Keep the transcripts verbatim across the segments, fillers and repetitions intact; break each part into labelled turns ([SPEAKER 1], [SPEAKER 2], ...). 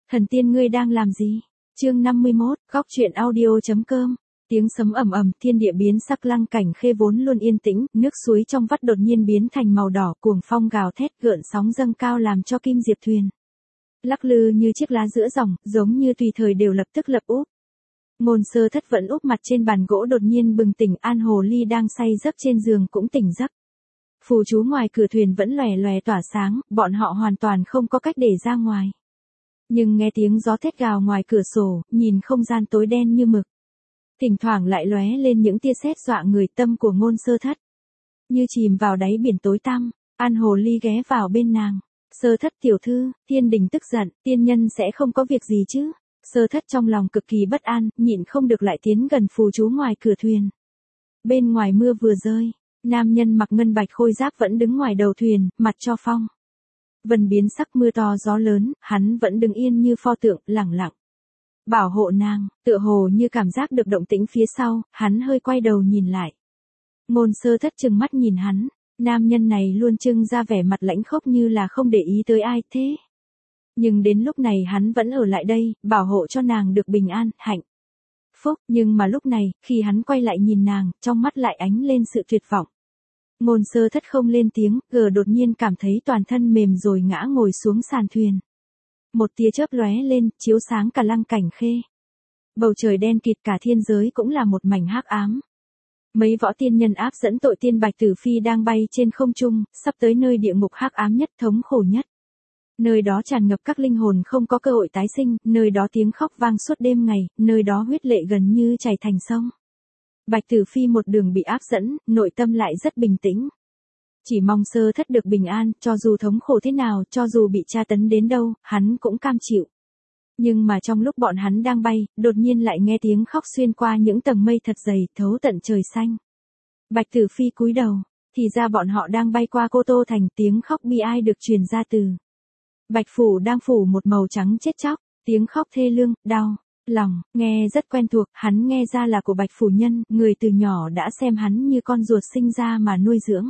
[SPEAKER 1] Thần tiên ngươi đang làm gì? Chương năm mươi mốt, góc truyện audio.com. Tiếng sấm ầm ầm, thiên địa biến sắc, Lăng Cảnh Khê vốn luôn yên tĩnh, nước suối trong vắt đột nhiên biến thành màu đỏ, cuồng phong gào thét, gợn sóng dâng cao làm cho Kim Diệp thuyền lắc lư như chiếc lá giữa dòng, giống như tùy thời đều lập tức lập úp. Ngôn Sơ Thất vẫn úp mặt trên bàn gỗ đột nhiên bừng tỉnh, An Hồ Ly đang say giấc trên giường cũng tỉnh giấc. Phù chú ngoài cửa thuyền vẫn lòe lòe tỏa sáng, bọn họ hoàn toàn không có cách để ra ngoài. Nhưng nghe tiếng gió thét gào ngoài cửa sổ, nhìn không gian tối đen như mực. Thỉnh thoảng lại lóe lên những tia sét dọa người, tâm của Ngôn Sơ Thất như chìm vào đáy biển tối tăm. An Hồ Ly ghé vào bên nàng. Sơ Thất tiểu thư, thiên đình tức giận, tiên nhân sẽ không có việc gì chứ? Sơ Thất trong lòng cực kỳ bất an, nhịn không được lại tiến gần phù chú ngoài cửa thuyền. Bên ngoài mưa vừa rơi, nam nhân mặc ngân bạch khôi giáp vẫn đứng ngoài đầu thuyền, mặt cho phong vân biến sắc, mưa to gió lớn, hắn vẫn đứng yên như pho tượng, lẳng lặng bảo hộ nàng. Tựa hồ như cảm giác được động tĩnh phía sau, hắn hơi quay đầu nhìn lại. Ngôn Sơ Thất trừng mắt nhìn hắn, nam nhân này luôn trưng ra vẻ mặt lãnh khốc như là không để ý tới ai thế. Nhưng đến lúc này hắn vẫn ở lại đây, bảo hộ cho nàng được bình an, hạnh phúc. Nhưng mà lúc này, khi hắn quay lại nhìn nàng, trong mắt lại ánh lên sự tuyệt vọng. Ngôn Sơ Thất không lên tiếng, gờ đột nhiên cảm thấy toàn thân mềm rồi ngã ngồi xuống sàn thuyền. Một tia chớp lóe lên, chiếu sáng cả Lăng Cảnh Khê. Bầu trời đen kịt, cả thiên giới cũng là một mảnh hắc ám. Mấy võ tiên nhân áp dẫn tội tiên Bạch Tử Phi đang bay trên không trung, sắp tới nơi địa ngục hắc ám nhất, thống khổ nhất. Nơi đó tràn ngập các linh hồn không có cơ hội tái sinh, nơi đó tiếng khóc vang suốt đêm ngày, nơi đó huyết lệ gần như chảy thành sông. Bạch Tử Phi một đường bị áp dẫn, nội tâm lại rất bình tĩnh. Chỉ mong Sơ Thất được bình an, cho dù thống khổ thế nào, cho dù bị tra tấn đến đâu, hắn cũng cam chịu. Nhưng mà trong lúc bọn hắn đang bay, đột nhiên lại nghe tiếng khóc xuyên qua những tầng mây thật dày, thấu tận trời xanh. Bạch Tử Phi cúi đầu, thì ra bọn họ đang bay qua Cô Tô Thành, tiếng khóc bi ai được truyền ra từ Bạch Phủ đang phủ một màu trắng chết chóc, tiếng khóc thê lương, đau lòng, nghe rất quen thuộc, hắn nghe ra là của Bạch Phủ Nhân, người từ nhỏ đã xem hắn như con ruột sinh ra mà nuôi dưỡng.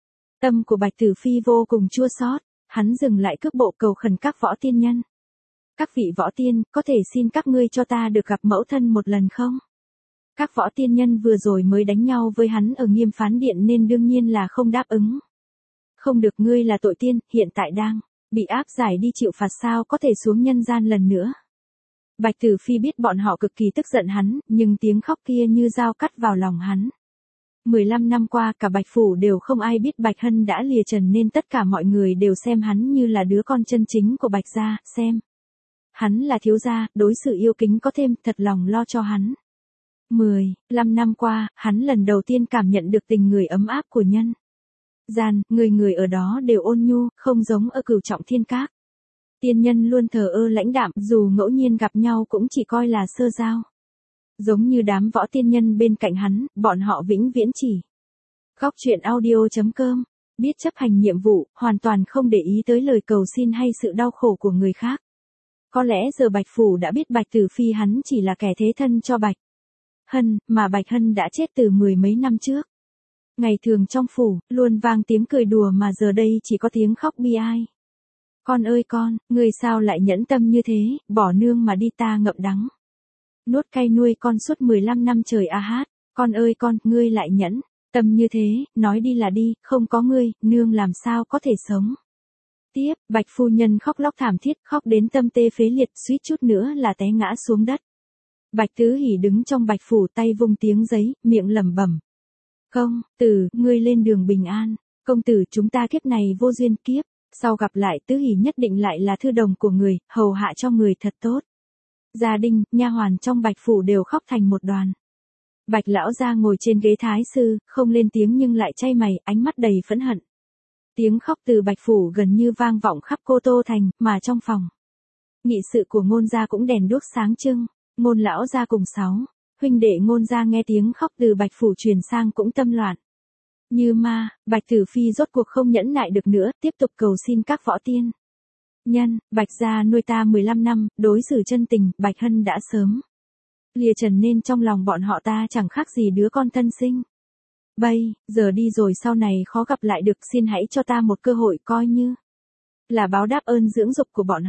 [SPEAKER 1] Tâm của Bạch Tử Phi vô cùng chua xót, hắn dừng lại cước bộ cầu khẩn các võ tiên nhân. Các vị võ tiên, có thể xin các ngươi cho ta được gặp mẫu thân một lần không? Các võ tiên nhân vừa rồi mới đánh nhau với hắn ở Nghiêm Phán Điện nên đương nhiên là không đáp ứng. Không được, ngươi là tội tiên, hiện tại đang bị áp giải đi chịu phạt, sao có thể xuống nhân gian lần nữa. Bạch Tử Phi biết bọn họ cực kỳ tức giận hắn, nhưng tiếng khóc kia như dao cắt vào lòng hắn. mười lăm năm qua cả Bạch Phủ đều không ai biết Bạch Hân đã lìa trần nên tất cả mọi người đều xem hắn như là đứa con chân chính của Bạch gia, xem hắn là thiếu gia, đối xử yêu kính có thêm, thật lòng lo cho hắn. mười lăm năm qua, hắn lần đầu tiên cảm nhận được tình người ấm áp của nhân gian, người người ở đó đều ôn nhu, không giống ở Cửu Trọng Thiên Các. Tiên nhân luôn thờ ơ lãnh đạm, dù ngẫu nhiên gặp nhau cũng chỉ coi là sơ giao. Giống như đám võ tiên nhân bên cạnh hắn, bọn họ vĩnh viễn chỉ góc truyện audio.com, biết chấp hành nhiệm vụ, hoàn toàn không để ý tới lời cầu xin hay sự đau khổ của người khác. Có lẽ giờ Bạch Phủ đã biết Bạch Tử Phi hắn chỉ là kẻ thế thân cho Bạch Hân, mà Bạch Hân đã chết từ mười mấy năm trước. Ngày thường trong phủ, luôn vang tiếng cười đùa mà giờ đây chỉ có tiếng khóc bi ai. Con ơi con, ngươi sao lại nhẫn tâm như thế, bỏ nương mà đi, ta ngậm đắng nuốt cay nuôi con suốt mười lăm năm trời a hát, con ơi con, ngươi lại nhẫn tâm như thế, nói đi là đi, không có ngươi, nương làm sao có thể sống. Tiếp, Bạch phu nhân khóc lóc thảm thiết, khóc đến tâm tê phế liệt, suýt chút nữa là té ngã xuống đất. Bạch Tứ Hỉ đứng trong Bạch Phủ, tay vung tiếng giấy, miệng lẩm bẩm. Công tử, ngươi lên đường bình an, công tử, chúng ta kiếp này vô duyên, kiếp sau gặp lại Tứ Hỉ nhất định lại là thư đồng của người, hầu hạ cho người thật tốt. Gia đình, nha hoàn trong Bạch Phủ đều khóc thành một đoàn. Bạch lão gia ngồi trên ghế thái sư, không lên tiếng nhưng lại chay mày, ánh mắt đầy phẫn hận. Tiếng khóc từ Bạch Phủ gần như vang vọng khắp Cô Tô Thành, mà trong phòng nghị sự của Ngôn gia cũng đèn đuốc sáng trưng. Ngôn lão gia cùng sáu huynh đệ Ngôn gia nghe tiếng khóc từ Bạch Phủ truyền sang cũng tâm loạn như ma. Bạch Tử Phi rốt cuộc không nhẫn nại được nữa, tiếp tục cầu xin các võ tiên nhân, Bạch gia nuôi ta mười lăm năm, đối xử chân tình, Bạch Hân đã sớm lìa trần nên trong lòng bọn họ ta chẳng khác gì đứa con thân sinh. Bây giờ đi rồi sau này khó gặp lại được, xin hãy cho ta một cơ hội coi như là báo đáp ơn dưỡng dục của bọn họ.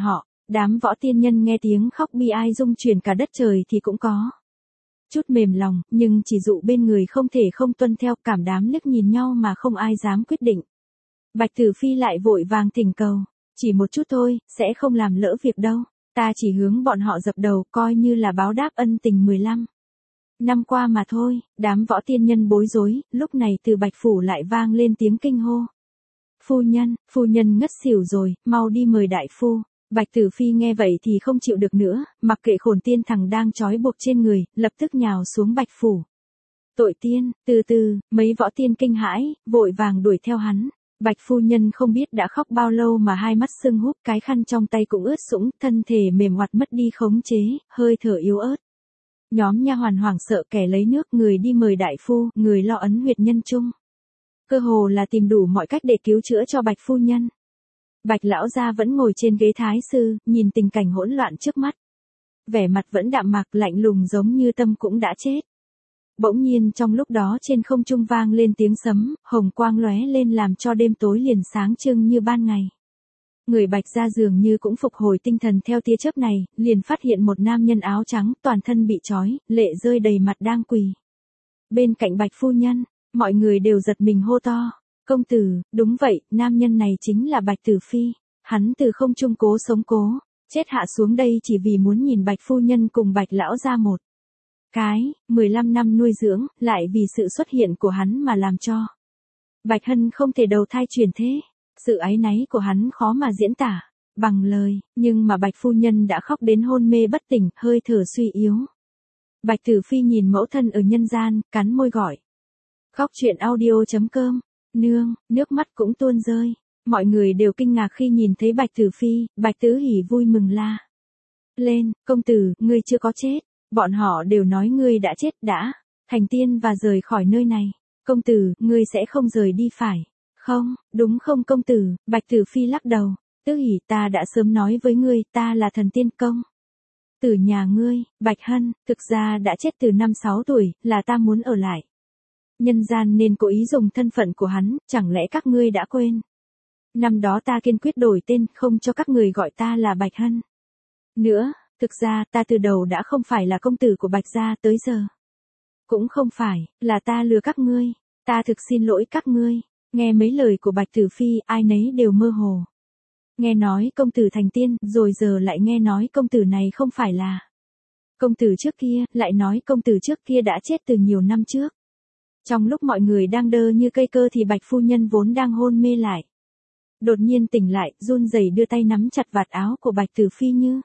[SPEAKER 1] Đám võ tiên nhân nghe tiếng khóc bi ai rung chuyển cả đất trời thì cũng có chút mềm lòng, nhưng chỉ dụ bên người không thể không tuân theo, cảm đám liếc nhìn nhau mà không ai dám quyết định. Bạch Tử Phi lại vội vàng thỉnh cầu, chỉ một chút thôi, sẽ không làm lỡ việc đâu, ta chỉ hướng bọn họ dập đầu coi như là báo đáp ân tình mười lăm năm qua mà thôi. Đám võ tiên nhân bối rối, lúc này từ Bạch Phủ lại vang lên tiếng kinh hô. Phu nhân, phu nhân ngất xỉu rồi, mau đi mời đại phu. Bạch Tử Phi nghe vậy thì không chịu được nữa, mặc kệ khổn tiên thằng đang trói buộc trên người, lập tức nhào xuống Bạch Phủ. Tội tiên, từ từ, mấy võ tiên kinh hãi, vội vàng đuổi theo hắn. Bạch phu nhân không biết đã khóc bao lâu mà hai mắt sưng húp, cái khăn trong tay cũng ướt sũng, thân thể mềm oặt mất đi khống chế, hơi thở yếu ớt. Nhóm nha hoàn hoảng sợ kẻ lấy nước, người đi mời đại phu, người lo ấn huyệt nhân trung. Cơ hồ là tìm đủ mọi cách để cứu chữa cho Bạch phu nhân. Bạch lão gia vẫn ngồi trên ghế thái sư, nhìn tình cảnh hỗn loạn trước mắt. Vẻ mặt vẫn đạm mạc lạnh lùng giống như tâm cũng đã chết. Bỗng nhiên trong lúc đó trên không trung vang lên tiếng sấm, hồng quang lóe lên làm cho đêm tối liền sáng trưng như ban ngày. Người Bạch gia dường như cũng phục hồi tinh thần theo tia chớp này, liền phát hiện một nam nhân áo trắng, toàn thân bị trói, lệ rơi đầy mặt đang quỳ. Bên cạnh Bạch phu nhân, mọi người đều giật mình hô to. Công tử, đúng vậy, nam nhân này chính là Bạch Tử Phi. Hắn từ không trung cố sống cố, chết hạ xuống đây chỉ vì muốn nhìn Bạch phu nhân cùng Bạch lão gia một cái, mười lăm năm nuôi dưỡng, lại vì sự xuất hiện của hắn mà làm cho Bạch Hân không thể đầu thai chuyển thế. Sự áy náy của hắn khó mà diễn tả bằng lời, nhưng mà Bạch phu nhân đã khóc đến hôn mê bất tỉnh, hơi thở suy yếu. Bạch Tử Phi nhìn mẫu thân ở nhân gian, cắn môi gọi. Khóc chuyện audio chấm com. Nương, nước mắt cũng tuôn rơi. Mọi người đều kinh ngạc khi nhìn thấy Bạch Tử Phi. Bạch Tứ Hỉ vui mừng la lên, công tử, ngươi chưa có chết. Bọn họ đều nói ngươi đã chết, đã thành tiên và rời khỏi nơi này. Công tử, ngươi sẽ không rời đi phải không, đúng không công tử? Bạch Tử Phi lắc đầu. Tứ Hỉ, ta đã sớm nói với ngươi, ta là thần tiên công tử nhà ngươi. Bạch Hân, thực ra đã chết từ năm sáu tuổi, là ta muốn ở lại nhân gian nên cố ý dùng thân phận của hắn, chẳng lẽ các ngươi đã quên? Năm đó ta kiên quyết đổi tên, không cho các người gọi ta là Bạch Hân nữa, thực ra ta từ đầu đã không phải là công tử của Bạch gia, tới giờ cũng không phải, là ta lừa các ngươi, ta thực xin lỗi các ngươi. Nghe mấy lời của Bạch Tử Phi, ai nấy đều mơ hồ. Nghe nói công tử thành tiên, rồi giờ lại nghe nói công tử này không phải là công tử trước kia, lại nói công tử trước kia đã chết từ nhiều năm trước. Trong lúc mọi người đang đơ như cây cơ thì Bạch phu nhân vốn đang hôn mê lại. Đột nhiên tỉnh lại, run rẩy đưa tay nắm chặt vạt áo của Bạch Tử Phi như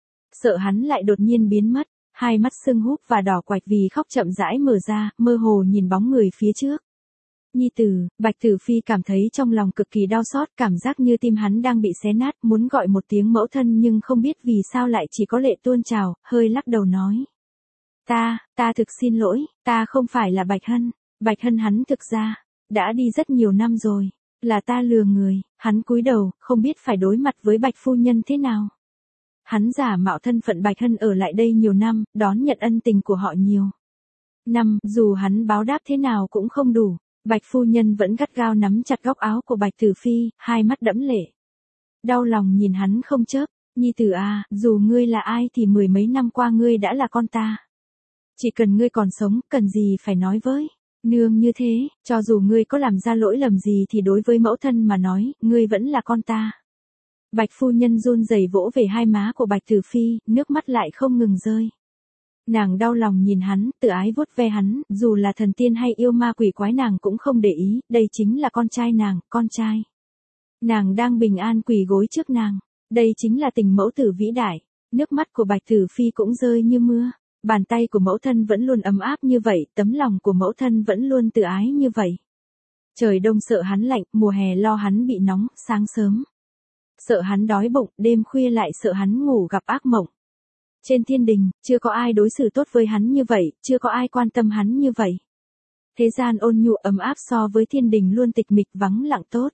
[SPEAKER 1] sợ hắn lại đột nhiên biến mất, hai mắt sưng húp và đỏ quạch vì khóc chậm rãi mở ra, mơ hồ nhìn bóng người phía trước. Nhi tử, Bạch Tử Phi cảm thấy trong lòng cực kỳ đau xót, cảm giác như tim hắn đang bị xé nát, muốn gọi một tiếng mẫu thân nhưng không biết vì sao lại chỉ có lệ tuôn trào, hơi lắc đầu nói. Ta, ta thực xin lỗi, ta không phải là Bạch Hân. Bạch Hân hắn thực ra đã đi rất nhiều năm rồi, là ta lừa người. Hắn cúi đầu, không biết phải đối mặt với Bạch phu nhân thế nào. Hắn giả mạo thân phận Bạch Hân ở lại đây nhiều năm, đón nhận ân tình của họ nhiều năm, dù hắn báo đáp thế nào cũng không đủ. Bạch phu nhân vẫn gắt gao nắm chặt góc áo của Bạch Tử Phi, hai mắt đẫm lệ. Đau lòng nhìn hắn không chớp. Nhi tử à, dù ngươi là ai thì mười mấy năm qua ngươi đã là con ta. Chỉ cần ngươi còn sống, cần gì phải nói với nương như thế, cho dù ngươi có làm ra lỗi lầm gì thì đối với mẫu thân mà nói, ngươi vẫn là con ta. Bạch phu nhân run rẩy vỗ về hai má của Bạch Tử Phi, nước mắt lại không ngừng rơi. Nàng đau lòng nhìn hắn, tự ái vuốt ve hắn, dù là thần tiên hay yêu ma quỷ quái nàng cũng không để ý, đây chính là con trai nàng, con trai. Nàng đang bình an quỳ gối trước nàng, đây chính là tình mẫu tử vĩ đại. Nước mắt của Bạch Tử Phi cũng rơi như mưa. Bàn tay của mẫu thân vẫn luôn ấm áp như vậy, tấm lòng của mẫu thân vẫn luôn tự ái như vậy. Trời đông sợ hắn lạnh, mùa hè lo hắn bị nóng, sáng sớm sợ hắn đói bụng, đêm khuya lại sợ hắn ngủ gặp ác mộng. Trên thiên đình, chưa có ai đối xử tốt với hắn như vậy, chưa có ai quan tâm hắn như vậy. Thế gian ôn nhu ấm áp so với thiên đình luôn tịch mịch vắng lặng tốt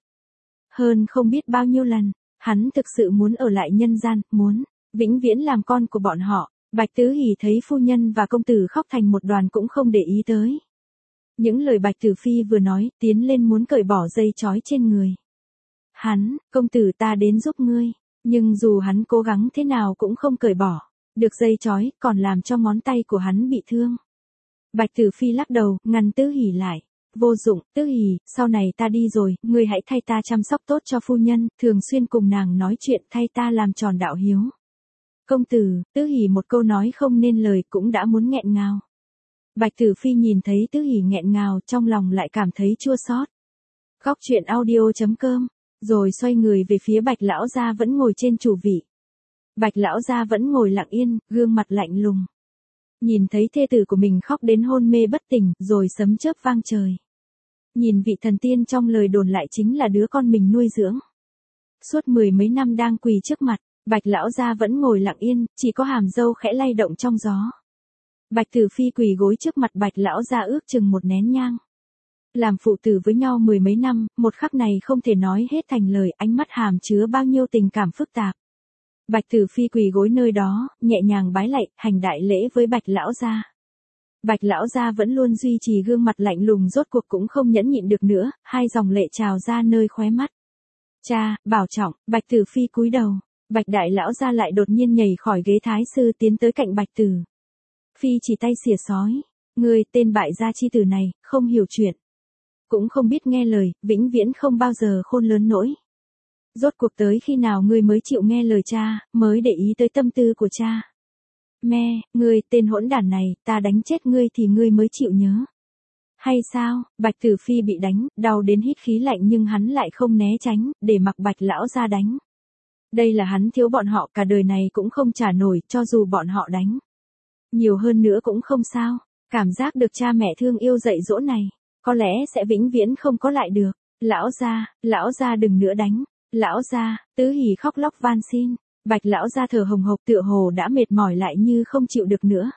[SPEAKER 1] hơn không biết bao nhiêu lần. Hắn thực sự muốn ở lại nhân gian, muốn vĩnh viễn làm con của bọn họ. Bạch Tứ Hỉ thấy phu nhân và công tử khóc thành một đoàn cũng không để ý tới những lời Bạch Tử Phi vừa nói, tiến lên muốn cởi bỏ dây trói trên người hắn. Công tử ta đến giúp ngươi. Nhưng dù hắn cố gắng thế nào cũng không cởi bỏ được dây trói, còn làm cho ngón tay của hắn bị thương. Bạch Tử Phi lắc đầu, ngăn Tứ Hỷ lại. Vô dụng, Tứ Hỷ, sau này ta đi rồi, ngươi hãy thay ta chăm sóc tốt cho phu nhân, thường xuyên cùng nàng nói chuyện, thay ta làm tròn đạo hiếu. Công tử, Tứ Hỷ một câu nói không nên lời cũng đã muốn nghẹn ngào. Bạch Tử Phi nhìn thấy Tứ Hỷ nghẹn ngào, trong lòng lại cảm thấy chua xót. Góc truyện audio chấm com, rồi xoay người về phía Bạch lão gia vẫn ngồi trên chủ vị. Bạch lão gia vẫn ngồi lặng yên, gương mặt lạnh lùng. Nhìn thấy thê tử của mình khóc đến hôn mê bất tỉnh, rồi sấm chớp vang trời. Nhìn vị thần tiên trong lời đồn lại chính là đứa con mình nuôi dưỡng. Suốt mười mấy năm đang quỳ trước mặt, Bạch lão gia vẫn ngồi lặng yên, chỉ có hàm râu khẽ lay động trong gió. Bạch Tử Phi quỳ gối trước mặt Bạch lão gia ước chừng một nén nhang. Làm phụ tử với nhau mười mấy năm, một khắc này không thể nói hết thành lời, ánh mắt hàm chứa bao nhiêu tình cảm phức tạp. Bạch Tử Phi quỳ gối nơi đó, nhẹ nhàng bái lạy, hành đại lễ với Bạch lão gia. Bạch lão gia vẫn luôn duy trì gương mặt lạnh lùng, rốt cuộc cũng không nhẫn nhịn được nữa, hai dòng lệ trào ra nơi khóe mắt. Cha, bảo trọng. Bạch Tử Phi cúi đầu. Bạch đại lão gia lại đột nhiên nhảy khỏi ghế thái sư tiến tới cạnh Bạch Tử Phi, chỉ tay xỉa sói. Ngươi, tên bại gia chi tử này, không hiểu chuyện, cũng không biết nghe lời, vĩnh viễn không bao giờ khôn lớn nổi. Rốt cuộc tới khi nào ngươi mới chịu nghe lời cha, mới để ý tới tâm tư của cha? Mẹ, ngươi, tên hỗn đản này, ta đánh chết ngươi thì ngươi mới chịu nhớ. Hay sao? Bạch Tử Phi bị đánh, đau đến hít khí lạnh nhưng hắn lại không né tránh, để mặc Bạch lão gia đánh. Đây là hắn thiếu bọn họ, cả đời này cũng không trả nổi, cho dù bọn họ đánh nhiều hơn nữa cũng không sao. Cảm giác được cha mẹ thương yêu dạy dỗ này, có lẽ sẽ vĩnh viễn không có lại được. Lão gia, lão gia đừng nữa đánh. Lão gia, Tứ Hỷ khóc lóc van xin. Bạch lão gia thở hồng hộc, tựa hồ đã mệt mỏi lại như không chịu được nữa.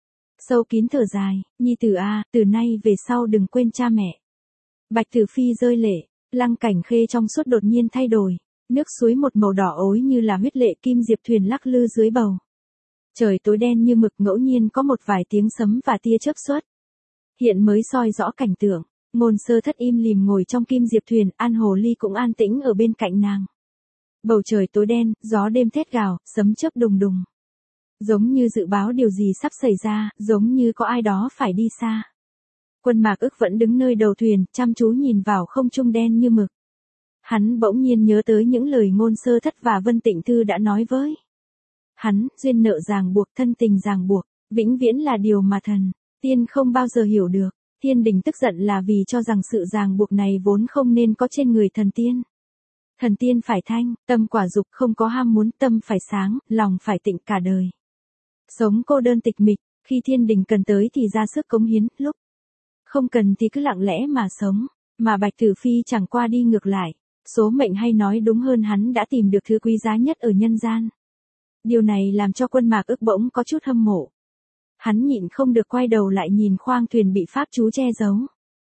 [SPEAKER 1] Sâu kín thở dài, nhi tử a, từ nay về sau đừng quên cha mẹ. Bạch Tử Phi rơi lệ, lăng cảnh khê trong suốt đột nhiên thay đổi, nước suối một màu đỏ ối như là huyết lệ, kim diệp thuyền lắc lư dưới bầu. Trời tối đen như mực, ngẫu nhiên có một vài tiếng sấm và tia chớp xuất hiện mới soi rõ cảnh tượng. Ngôn Sơ Thất im lìm ngồi trong kim diệp thuyền, An Hồ Ly cũng an tĩnh ở bên cạnh nàng. Bầu trời tối đen, gió đêm thét gào, sấm chớp đùng đùng. Giống như dự báo điều gì sắp xảy ra, giống như có ai đó phải đi xa. Quân Mạc Ức vẫn đứng nơi đầu thuyền, chăm chú nhìn vào không trung đen như mực. Hắn bỗng nhiên nhớ tới những lời Ngôn Sơ Thất và Vân Tịnh Thư đã nói với hắn, duyên nợ ràng buộc, thân tình ràng buộc, vĩnh viễn là điều mà thần tiên không bao giờ hiểu được. Thiên Đình tức giận là vì cho rằng sự ràng buộc này vốn không nên có trên người thần tiên. Thần tiên phải thanh, tâm quả dục, không có ham muốn, tâm phải sáng, lòng phải tịnh cả đời. Sống cô đơn tịch mịch, khi thiên đình cần tới thì ra sức cống hiến, lúc không cần thì cứ lặng lẽ mà sống. Mà Bạch Tử Phi chẳng qua đi ngược lại, số mệnh hay nói đúng hơn hắn đã tìm được thứ quý giá nhất ở nhân gian. Điều này làm cho Quân Mạc Ức bỗng có chút hâm mộ. Hắn nhịn không được quay đầu lại nhìn khoang thuyền bị pháp chú che giấu.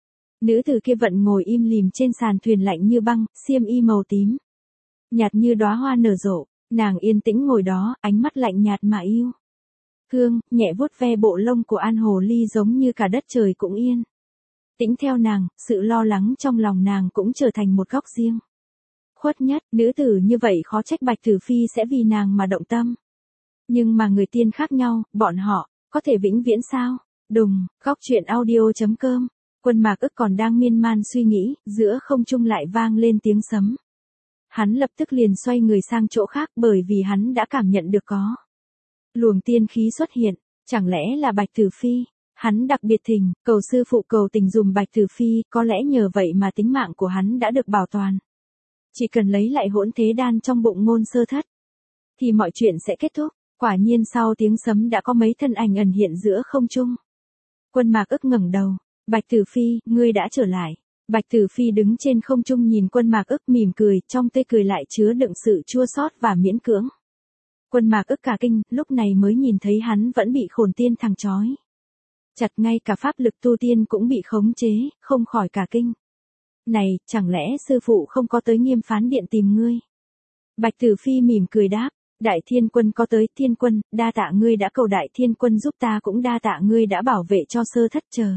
[SPEAKER 1] Nữ tử kia vẫn ngồi im lìm trên sàn thuyền lạnh như băng, xiêm y màu tím nhạt như đóa hoa nở rộ, nàng yên tĩnh ngồi đó, ánh mắt lạnh nhạt mà yêu thương, nhẹ vuốt ve bộ lông của An Hồ Ly giống như cả đất trời cũng yên tĩnh theo nàng, sự lo lắng trong lòng nàng cũng trở thành một góc riêng. Khuất nhất, nữ tử như vậy khó trách Bạch Tử Phi sẽ vì nàng mà động tâm. Nhưng mà người tiên khác nhau, bọn họ có thể vĩnh viễn sao? Đùng, góc truyện audio chấm com. Quân Mạc Ức còn đang miên man suy nghĩ, giữa không trung lại vang lên tiếng sấm. Hắn lập tức liền xoay người sang chỗ khác, bởi vì hắn đã cảm nhận được có luồng tiên khí xuất hiện, chẳng lẽ là Bạch Tử Phi? Hắn đặc biệt thỉnh cầu sư phụ cầu tình dùm Bạch Tử Phi, có lẽ nhờ vậy mà tính mạng của hắn đã được bảo toàn. Chỉ cần lấy lại hỗn thế đan trong bụng Ngôn Sơ Thất, thì mọi chuyện sẽ kết thúc. Quả nhiên sau tiếng sấm đã có mấy thân ảnh ẩn hiện giữa không trung. Quân Mạc Ức ngẩng đầu, Bạch Tử Phi, ngươi đã trở lại. Bạch Tử Phi đứng trên không trung nhìn Quân Mạc Ức mỉm cười, trong tươi cười lại chứa đựng sự chua xót và miễn cưỡng. Quân Mạc Ức cả kinh, lúc này mới nhìn thấy hắn vẫn bị khổn tiên thằng chói chặt, ngay cả pháp lực tu tiên cũng bị khống chế, không khỏi cả kinh. Này, chẳng lẽ sư phụ không có tới Nghiêm Phán Điện tìm ngươi? Bạch Tử Phi mỉm cười đáp, Đại Thiên Quân có tới. Thiên Quân, đa tạ ngươi đã cầu Đại Thiên Quân giúp ta, cũng đa tạ ngươi đã bảo vệ cho Sơ Thất, chờ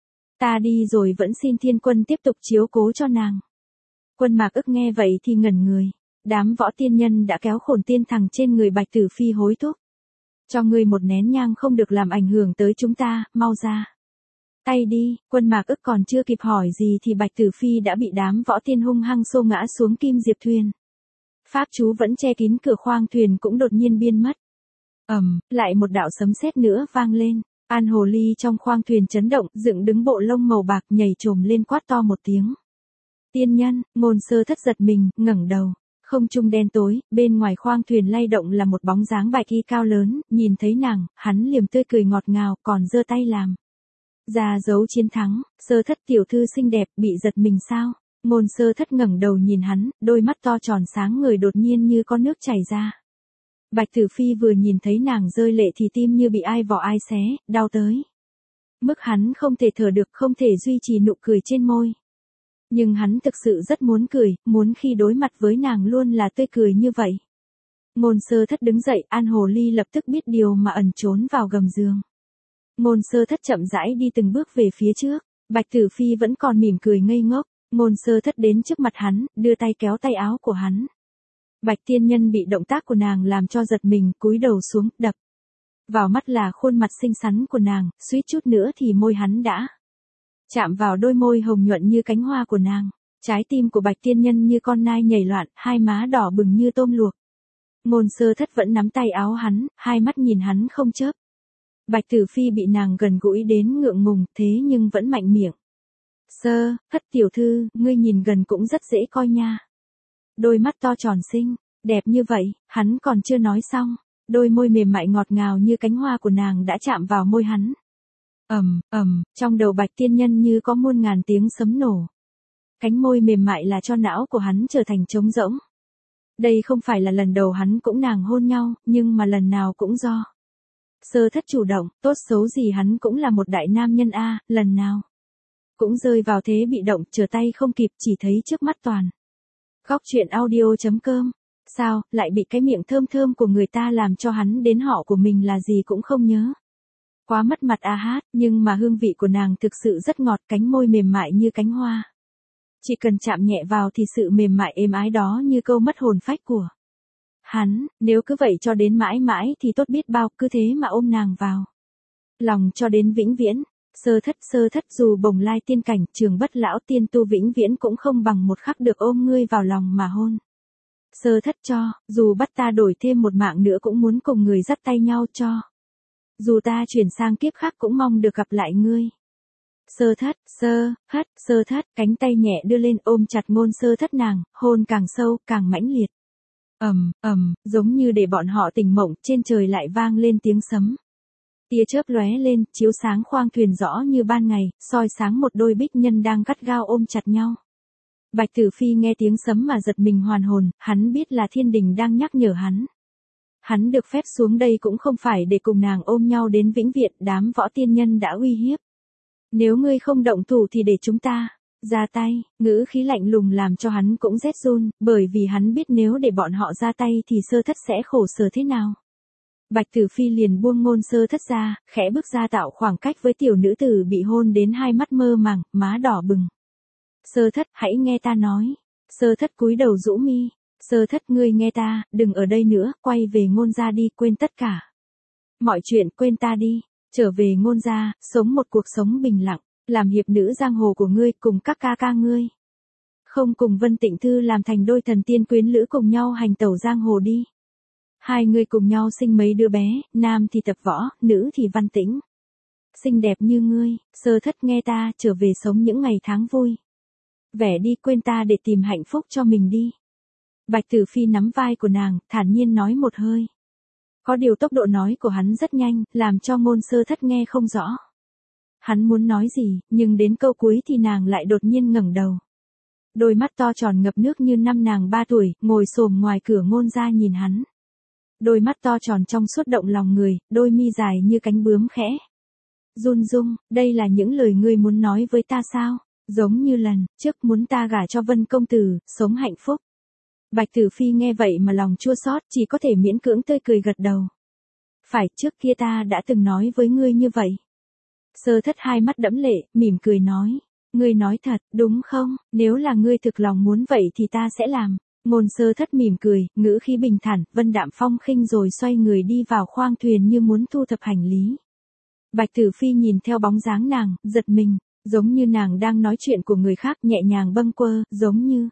[SPEAKER 1] ta đi rồi vẫn xin Thiên Quân tiếp tục chiếu cố cho nàng. Quân Mạc Ức nghe vậy thì ngẩn người. Đám võ tiên nhân đã kéo khổn tiên thằng trên người Bạch Tử Phi hối thúc. Cho ngươi một nén nhang không được làm ảnh hưởng tới chúng ta, mau ra. Tay đi, Quân Mạc Ức còn chưa kịp hỏi gì thì Bạch Tử Phi đã bị đám võ tiên hung hăng xô ngã xuống kim diệp thuyền. Pháp chú vẫn che kín cửa khoang thuyền cũng đột nhiên biến mất. Ầm, lại một đạo sấm sét nữa vang lên. An hồ ly trong khoang thuyền chấn động, dựng đứng bộ lông màu bạc nhảy trồm lên quát to một tiếng. Tiên nhân, Ngôn Sơ Thất giật mình, ngẩng đầu. Không trung đen tối, bên ngoài khoang thuyền lay động là một bóng dáng bạch y cao lớn, nhìn thấy nàng, hắn liềm tươi cười ngọt ngào, còn giơ tay làm ra dấu chiến thắng. Sơ Thất tiểu thư xinh đẹp, bị giật mình sao? Ngôn Sơ Thất ngẩng đầu nhìn hắn, đôi mắt to tròn sáng người đột nhiên như có nước chảy ra. Bạch Tử Phi vừa nhìn thấy nàng rơi lệ thì tim như bị ai vò ai xé, đau tới mức hắn không thể thở được, không thể duy trì nụ cười trên môi. Nhưng hắn thực sự rất muốn cười, muốn khi đối mặt với nàng luôn là tươi cười như vậy. Ngôn Sơ Thất đứng dậy, An hồ ly lập tức biết điều mà ẩn trốn vào gầm giường. Ngôn Sơ Thất chậm rãi đi từng bước về phía trước, Bạch Tử Phi vẫn còn mỉm cười ngây ngốc. Ngôn Sơ Thất đến trước mặt hắn, đưa tay kéo tay áo của hắn. Bạch tiên nhân bị động tác của nàng làm cho giật mình, cúi đầu xuống, đập vào mắt là khuôn mặt xinh xắn của nàng, suýt chút nữa thì môi hắn đã chạm vào đôi môi hồng nhuận như cánh hoa của nàng. Trái tim của Bạch tiên nhân như con nai nhảy loạn, hai má đỏ bừng như tôm luộc. Ngôn Sơ Thất vẫn nắm tay áo hắn, hai mắt nhìn hắn không chớp. Bạch Tử Phi bị nàng gần gũi đến ngượng ngùng, thế nhưng vẫn mạnh miệng. Sơ Thất tiểu thư, ngươi nhìn gần cũng rất dễ coi nha. Đôi mắt to tròn xinh, đẹp như vậy, hắn còn chưa nói xong, đôi môi mềm mại ngọt ngào như cánh hoa của nàng đã chạm vào môi hắn. Ầm, ầm, trong đầu Bạch tiên nhân như có muôn ngàn tiếng sấm nổ. Cánh môi mềm mại là cho não của hắn trở thành trống rỗng. Đây không phải là lần đầu hắn cũng nàng hôn nhau, nhưng mà lần nào cũng do Sơ Thất chủ động, tốt xấu gì hắn cũng là một đại nam nhân a, lần nào cũng rơi vào thế bị động, trở tay không kịp, chỉ thấy trước mắt toàn. Góc truyện audio.com. Sao, lại bị cái miệng thơm thơm của người ta làm cho hắn đến họ của mình là gì cũng không nhớ. Quá mất mặt a hát, nhưng mà hương vị của nàng thực sự rất ngọt, cánh môi mềm mại như cánh hoa. Chỉ cần chạm nhẹ vào thì sự mềm mại êm ái đó như câu mất hồn phách của hắn, nếu cứ vậy cho đến mãi mãi thì tốt biết bao, cứ thế mà ôm nàng vào lòng cho đến vĩnh viễn. Sơ Thất, Sơ Thất, dù bồng lai tiên cảnh, trường bất lão tiên tu vĩnh viễn cũng không bằng một khắc được ôm ngươi vào lòng mà hôn. Sơ Thất cho, dù bắt ta đổi thêm một mạng nữa cũng muốn cùng người dắt tay nhau cho. Dù ta chuyển sang kiếp khác cũng mong được gặp lại ngươi. Sơ Thất, Sơ Thất, Sơ Thất, cánh tay nhẹ đưa lên ôm chặt Ngôn Sơ Thất nàng, hôn càng sâu, càng mãnh liệt. Ầm, ầm, giống như để bọn họ tỉnh mộng, trên trời lại vang lên tiếng sấm. Tia chớp lóe lên, chiếu sáng khoang thuyền rõ như ban ngày, soi sáng một đôi bích nhân đang gắt gao ôm chặt nhau. Bạch Tử Phi nghe tiếng sấm mà giật mình hoàn hồn, hắn biết là thiên đình đang nhắc nhở hắn. Hắn được phép xuống đây cũng không phải để cùng nàng ôm nhau đến vĩnh viễn, đám võ tiên nhân đã uy hiếp. Nếu ngươi không động thủ thì để chúng ta ra tay, ngữ khí lạnh lùng làm cho hắn cũng rét run, bởi vì hắn biết nếu để bọn họ ra tay thì Sơ Thất sẽ khổ sở thế nào. Bạch Tử Phi liền buông Ngôn Sơ Thất ra, khẽ bước ra tạo khoảng cách với tiểu nữ tử bị hôn đến hai mắt mơ màng, má đỏ bừng. Sơ Thất, hãy nghe ta nói. Sơ Thất cúi đầu rũ mi. Sơ Thất, ngươi nghe ta, đừng ở đây nữa, quay về Ngôn gia đi, quên tất cả mọi chuyện, quên ta đi, trở về Ngôn gia, sống một cuộc sống bình lặng, làm hiệp nữ giang hồ của ngươi, cùng các ca ca ngươi. Không cùng Vân Tịnh Thư làm thành đôi thần tiên quyến lữ cùng nhau hành tẩu giang hồ đi. Hai người cùng nhau sinh mấy đứa bé, nam thì tập võ, nữ thì văn tĩnh. Xinh đẹp như ngươi, Sơ Thất nghe ta, trở về sống những ngày tháng vui vẻ đi, quên ta để tìm hạnh phúc cho mình đi. Bạch Tử Phi nắm vai của nàng, thản nhiên nói một hơi. Có điều tốc độ nói của hắn rất nhanh, làm cho Ngôn Sơ Thất nghe không rõ. Hắn muốn nói gì, nhưng đến câu cuối thì nàng lại đột nhiên ngẩng đầu. Đôi mắt to tròn ngập nước như năm nàng ba tuổi, ngồi xổm ngoài cửa Ngôn gia nhìn hắn. Đôi mắt to tròn trong suốt động lòng người, đôi mi dài như cánh bướm khẽ run rung, đây là những lời ngươi muốn nói với ta sao? Giống như lần trước muốn ta gả cho Vân công tử, sống hạnh phúc. Bạch Tử Phi nghe vậy mà lòng chua xót, chỉ có thể miễn cưỡng tươi cười gật đầu. Phải, trước kia ta đã từng nói với ngươi như vậy. Sơ Thất hai mắt đẫm lệ, mỉm cười nói. Ngươi nói thật, đúng không? Nếu là ngươi thực lòng muốn vậy thì ta sẽ làm. Ngôn Sơ Thất mỉm cười, ngữ khí bình thản, vân đạm phong khinh rồi xoay người đi vào khoang thuyền như muốn thu thập hành lý. Bạch Tử Phi nhìn theo bóng dáng nàng, giật mình, giống như nàng đang nói chuyện của người khác nhẹ nhàng bâng quơ, giống như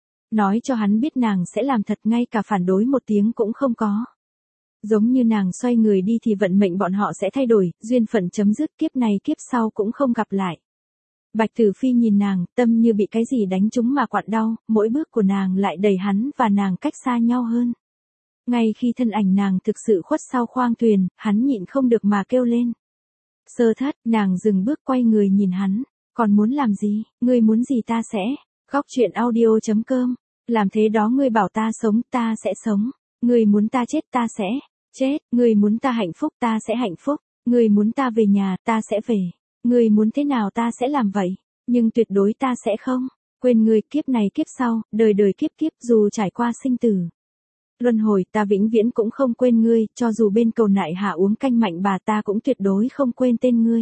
[SPEAKER 1] nói cho hắn biết nàng sẽ làm thật ngay cả phản đối một tiếng cũng không có. Giống như nàng xoay người đi thì vận mệnh bọn họ sẽ thay đổi, duyên phận chấm dứt, kiếp này kiếp sau cũng không gặp lại. Bạch Tử Phi nhìn nàng, tâm như bị cái gì đánh trúng mà quặn đau, mỗi bước của nàng lại đẩy hắn và nàng cách xa nhau hơn. Ngay khi thân ảnh nàng thực sự khuất sau khoang thuyền, hắn nhịn không được mà kêu lên. Sơ Thất, nàng dừng bước quay người nhìn hắn, còn muốn làm gì, ngươi muốn gì ta sẽ, góc truyện audio chấm com, làm thế đó ngươi bảo ta sống, ta sẽ sống, ngươi muốn ta chết ta sẽ chết, ngươi muốn ta hạnh phúc ta sẽ hạnh phúc, ngươi muốn ta về nhà ta sẽ về, ngươi muốn thế nào ta sẽ làm vậy, nhưng tuyệt đối ta sẽ không quên ngươi, kiếp này kiếp sau, đời đời kiếp kiếp, dù trải qua sinh tử luân hồi, ta vĩnh viễn cũng không quên ngươi, cho dù bên cầu nại hạ uống canh mạnh bà ta cũng tuyệt đối không quên tên ngươi.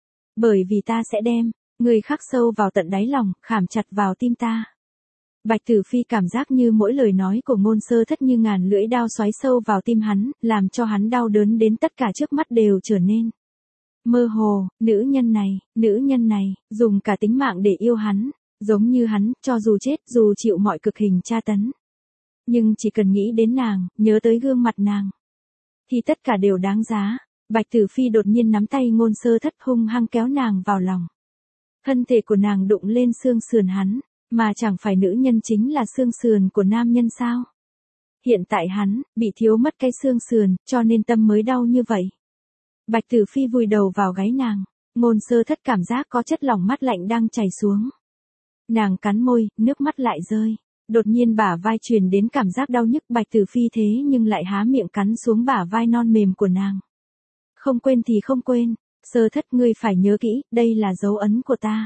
[SPEAKER 1] Bởi vì ta sẽ đem ngươi khắc sâu vào tận đáy lòng, khảm chặt vào tim ta. Bạch Tử Phi cảm giác như mỗi lời nói của Ngôn Sơ Thất như ngàn lưỡi đao xoáy sâu vào tim hắn, làm cho hắn đau đớn đến tất cả trước mắt đều trở nên mơ hồ. Nữ nhân này, nữ nhân này, dùng cả tính mạng để yêu hắn, giống như hắn, cho dù chết, dù chịu mọi cực hình tra tấn. Nhưng chỉ cần nghĩ đến nàng, nhớ tới gương mặt nàng, thì tất cả đều đáng giá. Bạch Tử Phi đột nhiên nắm tay Ngôn Sơ Thất hung hăng kéo nàng vào lòng. Thân thể của nàng đụng lên xương sườn hắn, mà chẳng phải nữ nhân chính là xương sườn của nam nhân sao? Hiện tại hắn, bị thiếu mất cái xương sườn, cho nên tâm mới đau như vậy. Bạch Tử Phi vùi đầu vào gáy nàng, Ngôn Sơ Thất cảm giác có chất lỏng mát lạnh đang chảy xuống. Nàng cắn môi, nước mắt lại rơi. Đột nhiên bả vai truyền đến cảm giác đau nhức, Bạch Tử Phi thế nhưng lại há miệng cắn xuống bả vai non mềm của nàng. Không quên thì không quên, Sơ Thất ngươi phải nhớ kỹ, đây là dấu ấn của ta.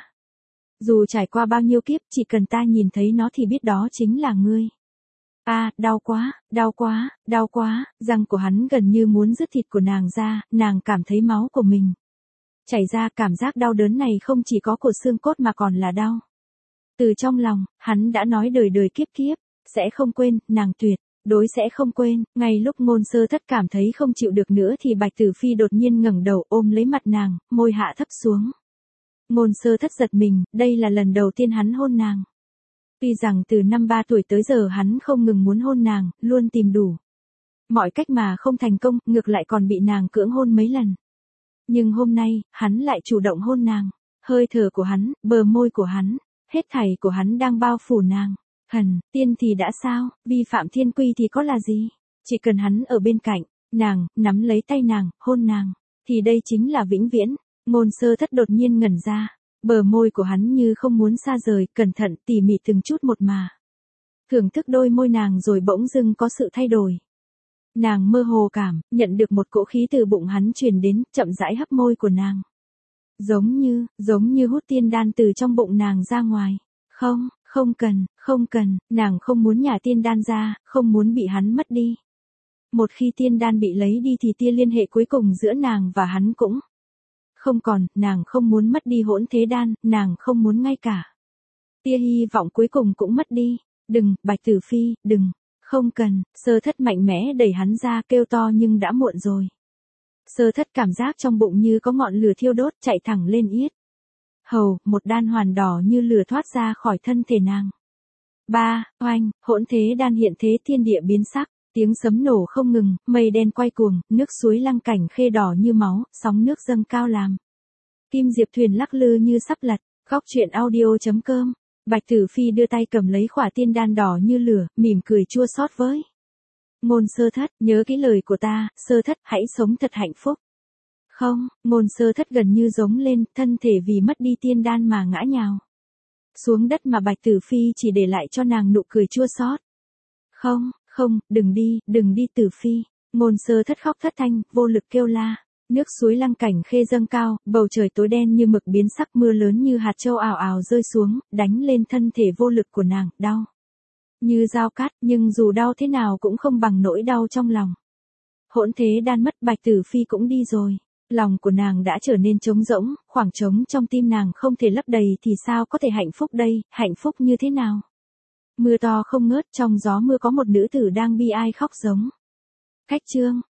[SPEAKER 1] Dù trải qua bao nhiêu kiếp, chỉ cần ta nhìn thấy nó thì biết đó chính là ngươi. A, à, đau quá, đau quá, đau quá, răng của hắn gần như muốn rứt thịt của nàng ra, nàng cảm thấy máu của mình chảy ra, cảm giác đau đớn này không chỉ có của xương cốt mà còn là đau. Từ trong lòng, hắn đã nói đời đời kiếp kiếp, sẽ không quên, nàng tuyệt đối sẽ không quên. Ngay lúc Ngôn Sơ Thất cảm thấy không chịu được nữa thì Bạch Tử Phi đột nhiên ngẩng đầu ôm lấy mặt nàng, môi hạ thấp xuống. Ngôn Sơ Thất giật mình, đây là lần đầu tiên hắn hôn nàng. Tuy rằng từ năm ba tuổi tới giờ hắn không ngừng muốn hôn nàng, luôn tìm đủ mọi cách mà không thành công, ngược lại còn bị nàng cưỡng hôn mấy lần. Nhưng hôm nay, hắn lại chủ động hôn nàng. Hơi thở của hắn, bờ môi của hắn, hết thảy của hắn đang bao phủ nàng. Thần, tiên thì đã sao, vi phạm thiên quy thì có là gì? Chỉ cần hắn ở bên cạnh, nàng, nắm lấy tay nàng, hôn nàng, thì đây chính là vĩnh viễn. Ngôn Sơ Thất đột nhiên ngẩn ra, bờ môi của hắn như không muốn xa rời, cẩn thận tỉ mỉ từng chút một mà thưởng thức đôi môi nàng, rồi bỗng dưng có sự thay đổi. Nàng mơ hồ cảm nhận được một cỗ khí từ bụng hắn truyền đến, chậm rãi hấp môi của nàng. Giống như, giống như hút tiên đan từ trong bụng nàng ra ngoài. Không, không cần, không cần, nàng không muốn nhả tiên đan ra, không muốn bị hắn mất đi. Một khi tiên đan bị lấy đi thì tia liên hệ cuối cùng giữa nàng và hắn cũng không còn, nàng không muốn mất đi hỗn thế đan, nàng không muốn ngay cả tia hy vọng cuối cùng cũng mất đi. Đừng, Bạch Tử Phi, đừng, không cần. Sơ Thất mạnh mẽ đẩy hắn ra, kêu to nhưng đã muộn rồi. Sơ Thất cảm giác trong bụng như có ngọn lửa thiêu đốt chạy thẳng lên yết hầu, một đan hoàn đỏ như lửa thoát ra khỏi thân thể nàng. Ba, oanh, hỗn thế đan hiện thế, thiên địa biến sắc, tiếng sấm nổ không ngừng, mây đen quay cuồng, nước suối Lăng Cảnh Khê đỏ như máu, sóng nước dâng cao làm kim diệp thuyền lắc lư như sắp lật. Góc truyện audio chấm com. Bạch Tử Phi đưa tay cầm lấy khỏa tiên đan đỏ như lửa, mỉm cười chua xót với Ngôn Sơ Thất, nhớ kỹ lời của ta, Sơ Thất, hãy sống thật hạnh phúc. Không, Ngôn Sơ Thất gần như giống lên, thân thể vì mất đi tiên đan mà ngã nhào xuống đất, mà Bạch Tử Phi chỉ để lại cho nàng nụ cười chua xót. Không, không, đừng đi, đừng đi Tử Phi. Ngôn Sơ Thất khóc thất thanh, vô lực kêu la. Nước suối Lăng Cảnh Khê dâng cao, bầu trời tối đen như mực biến sắc, mưa lớn như hạt châu ào ào rơi xuống, đánh lên thân thể vô lực của nàng, đau như dao cát, nhưng dù đau thế nào cũng không bằng nỗi đau trong lòng. Hỗn thế đan mất, Bạch Tử Phi cũng đi rồi. Lòng của nàng đã trở nên trống rỗng, khoảng trống trong tim nàng không thể lấp đầy thì sao có thể hạnh phúc đây, hạnh phúc như thế nào? Mưa to không ngớt, trong gió mưa có một nữ tử đang bi ai khóc giống. Khách Trương.